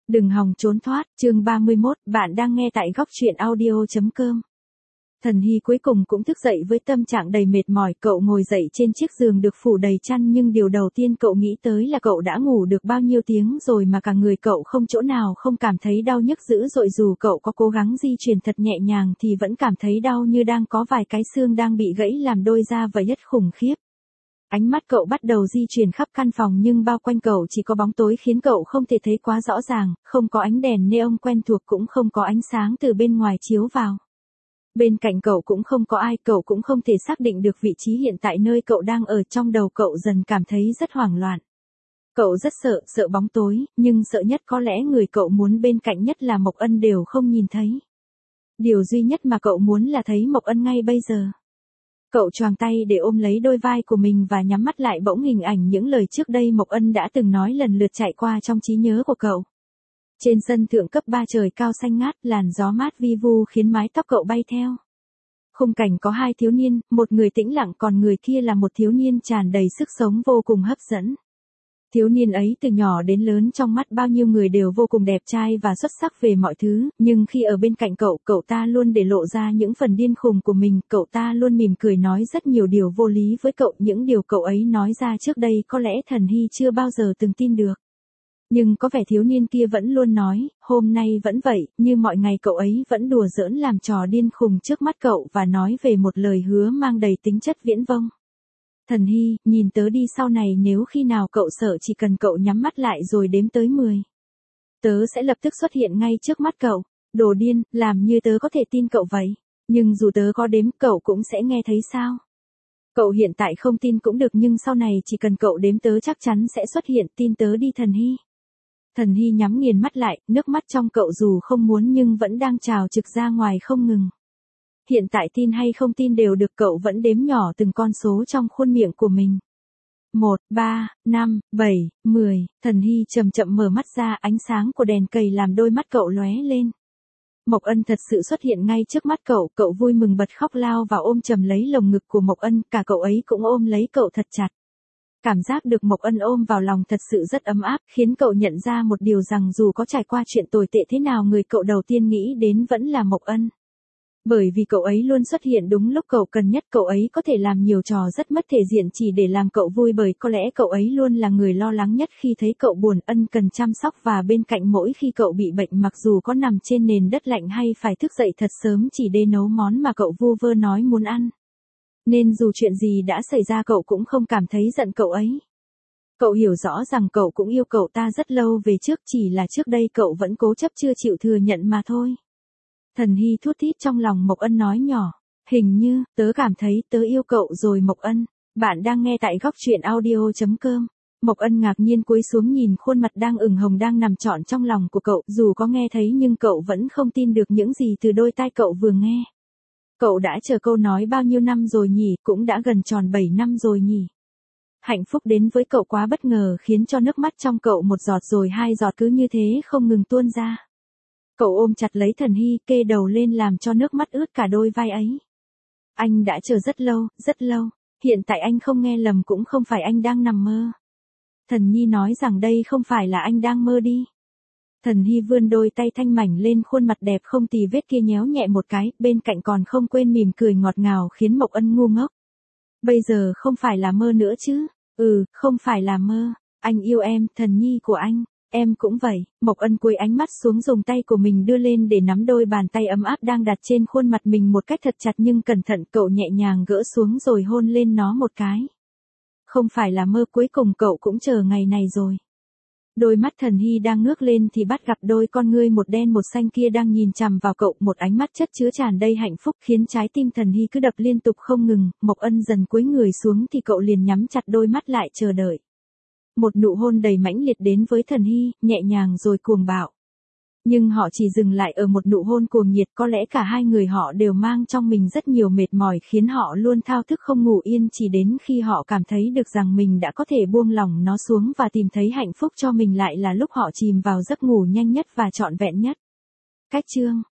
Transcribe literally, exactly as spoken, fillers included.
Đừng hòng trốn thoát, chương ba mươi mốt, bạn đang nghe tại góc truyện audio.com. Thần Hy cuối cùng cũng thức dậy với tâm trạng đầy mệt mỏi, cậu ngồi dậy trên chiếc giường được phủ đầy chăn nhưng điều đầu tiên cậu nghĩ tới là cậu đã ngủ được bao nhiêu tiếng rồi mà cả người cậu không chỗ nào không cảm thấy đau nhức dữ dội, dù cậu có cố gắng di chuyển thật nhẹ nhàng thì vẫn cảm thấy đau như đang có vài cái xương đang bị gãy làm đôi ra và nhất khủng khiếp. Ánh mắt cậu bắt đầu di chuyển khắp căn phòng nhưng bao quanh cậu chỉ có bóng tối khiến cậu không thể thấy quá rõ ràng, không có ánh đèn neon quen thuộc cũng không có ánh sáng từ bên ngoài chiếu vào. Bên cạnh cậu cũng không có ai, cậu cũng không thể xác định được vị trí hiện tại nơi cậu đang ở, trong đầu cậu dần cảm thấy rất hoảng loạn. Cậu rất sợ, sợ bóng tối, nhưng sợ nhất có lẽ người cậu muốn bên cạnh nhất là Mộc Ân đều không nhìn thấy. Điều duy nhất mà cậu muốn là thấy Mộc Ân ngay bây giờ. Cậu choàng tay để ôm lấy đôi vai của mình và nhắm mắt lại, bỗng hình ảnh những lời trước đây Mộc Ân đã từng nói lần lượt chạy qua trong trí nhớ của cậu. Trên sân thượng cấp ba trời cao xanh ngát, làn gió mát vi vu khiến mái tóc cậu bay theo. Khung cảnh có hai thiếu niên, một người tĩnh lặng còn người kia là một thiếu niên tràn đầy sức sống vô cùng hấp dẫn. Thiếu niên ấy từ nhỏ đến lớn trong mắt bao nhiêu người đều vô cùng đẹp trai và xuất sắc về mọi thứ, nhưng khi ở bên cạnh cậu, cậu ta luôn để lộ ra những phần điên khùng của mình, cậu ta luôn mỉm cười nói rất nhiều điều vô lý với cậu, những điều cậu ấy nói ra trước đây có lẽ Thần Hy chưa bao giờ từng tin được. Nhưng có vẻ thiếu niên kia vẫn luôn nói, hôm nay vẫn vậy, như mọi ngày cậu ấy vẫn đùa giỡn làm trò điên khùng trước mắt cậu và nói về một lời hứa mang đầy tính chất viễn vông. Thần Hy, nhìn tớ đi, sau này nếu khi nào cậu sợ chỉ cần cậu nhắm mắt lại rồi đếm tới mười. Tớ sẽ lập tức xuất hiện ngay trước mắt cậu. Đồ điên, làm như tớ có thể tin cậu vậy. Nhưng dù tớ có đếm cậu cũng sẽ nghe thấy sao? Cậu hiện tại không tin cũng được nhưng sau này chỉ cần cậu đếm tớ chắc chắn sẽ xuất hiện, tin tớ đi Thần Hy. Thần Hy nhắm nghiền mắt lại, nước mắt trong cậu dù không muốn nhưng vẫn đang trào trực ra ngoài không ngừng. Hiện tại tin hay không tin đều được, cậu vẫn đếm nhỏ từng con số trong khuôn miệng của mình. một, ba, năm, bảy, mười, Thần Hy chậm chậm mở mắt ra, ánh sáng của đèn cầy làm đôi mắt cậu lóe lên. Mộc Ân thật sự xuất hiện ngay trước mắt cậu, cậu vui mừng bật khóc lao vào ôm chầm lấy lồng ngực của Mộc Ân, cả cậu ấy cũng ôm lấy cậu thật chặt. Cảm giác được Mộc Ân ôm vào lòng thật sự rất ấm áp, khiến cậu nhận ra một điều rằng dù có trải qua chuyện tồi tệ thế nào người cậu đầu tiên nghĩ đến vẫn là Mộc Ân. Bởi vì cậu ấy luôn xuất hiện đúng lúc cậu cần nhất, cậu ấy có thể làm nhiều trò rất mất thể diện chỉ để làm cậu vui, bởi có lẽ cậu ấy luôn là người lo lắng nhất khi thấy cậu buồn, ân cần chăm sóc và bên cạnh mỗi khi cậu bị bệnh, mặc dù có nằm trên nền đất lạnh hay phải thức dậy thật sớm chỉ để nấu món mà cậu vu vơ nói muốn ăn. Nên dù chuyện gì đã xảy ra cậu cũng không cảm thấy giận cậu ấy. Cậu hiểu rõ rằng cậu cũng yêu cậu ta rất lâu về trước, chỉ là trước đây cậu vẫn cố chấp chưa chịu thừa nhận mà thôi. Thần Hy thút thít trong lòng, Mộc Ân nói nhỏ, hình như, tớ cảm thấy tớ yêu cậu rồi Mộc Ân. Bạn đang nghe tại góc truyện audio.com. Mộc Ân ngạc nhiên cúi xuống nhìn khuôn mặt đang ửng hồng đang nằm trọn trong lòng của cậu, dù có nghe thấy nhưng cậu vẫn không tin được những gì từ đôi tai cậu vừa nghe. Cậu đã chờ câu nói bao nhiêu năm rồi nhỉ, cũng đã gần tròn bảy năm rồi nhỉ. Hạnh phúc đến với cậu quá bất ngờ khiến cho nước mắt trong cậu một giọt rồi hai giọt cứ như thế không ngừng tuôn ra. Cậu ôm chặt lấy Thần Hy, kê đầu lên làm cho nước mắt ướt cả đôi vai ấy. Anh đã chờ rất lâu, rất lâu, hiện tại anh không nghe lầm cũng không phải anh đang nằm mơ. Thần Nhi nói rằng đây không phải là anh đang mơ đi. Thần Hy vươn đôi tay thanh mảnh lên khuôn mặt đẹp không tì vết kia nhéo nhẹ một cái, bên cạnh còn không quên mỉm cười ngọt ngào khiến Mộc Ân ngu ngốc. Bây giờ không phải là mơ nữa chứ? Ừ, không phải là mơ. Anh yêu em, Thần Nhi của anh. Em cũng vậy. Mộc Ân cúi ánh mắt xuống, dùng tay của mình đưa lên để nắm đôi bàn tay ấm áp đang đặt trên khuôn mặt mình một cách thật chặt nhưng cẩn thận, cậu nhẹ nhàng gỡ xuống rồi hôn lên nó một cái. Không phải là mơ, cuối cùng cậu cũng chờ ngày này rồi. Đôi mắt Thần Hy đang ngước lên thì bắt gặp đôi con ngươi một đen một xanh kia đang nhìn chằm vào cậu, một ánh mắt chất chứa tràn đầy hạnh phúc khiến trái tim Thần Hy cứ đập liên tục không ngừng. Mộc Ân dần cúi người xuống thì cậu liền nhắm chặt đôi mắt lại chờ đợi. Một nụ hôn đầy mãnh liệt đến với Thần Hy, nhẹ nhàng rồi cuồng bạo. Nhưng họ chỉ dừng lại ở một nụ hôn cuồng nhiệt, có lẽ cả hai người họ đều mang trong mình rất nhiều mệt mỏi khiến họ luôn thao thức không ngủ yên, chỉ đến khi họ cảm thấy được rằng mình đã có thể buông lỏng nó xuống và tìm thấy hạnh phúc cho mình lại là lúc họ chìm vào giấc ngủ nhanh nhất và trọn vẹn nhất. Cách chương